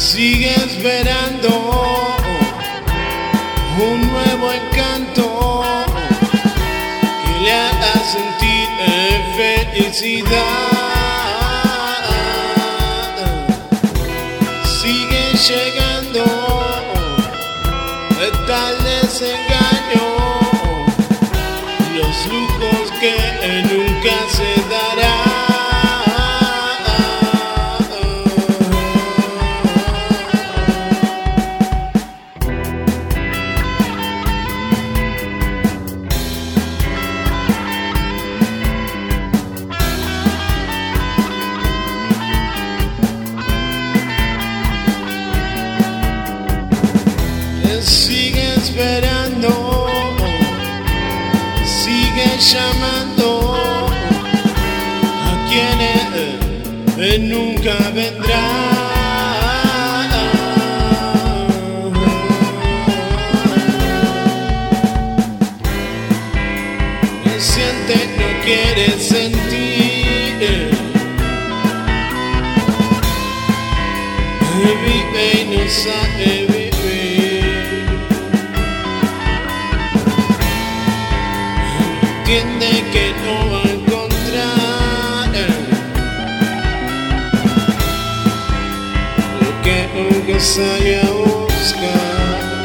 Sigue esperando un nuevo encanto que le haga sentir felicidad. Sigue llegando tal desengaño, los lujos que nunca se darán. Sigue esperando, sigue llamando a quienes nunca vendrán. Siente, no quiere sentir, vive y no sabe vivir. Entiende que no va a encontrar lo que nunca sale a buscar.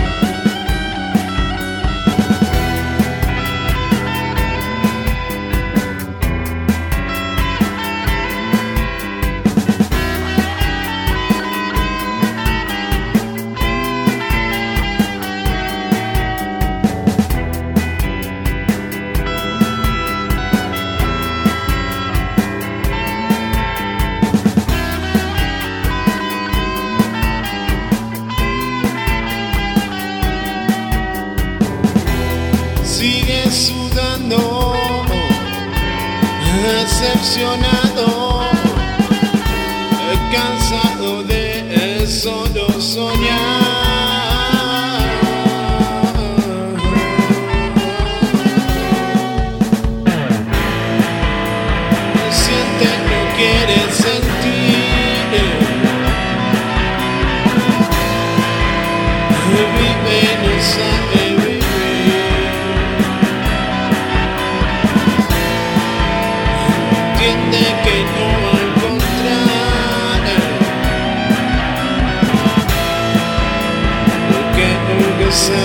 Sigue sudando, decepcionado, cansado de solo soñar. Siente, no quiere sentir, vive, no sabe vivir. Entiende que no va a encontrar lo que nunca sabe.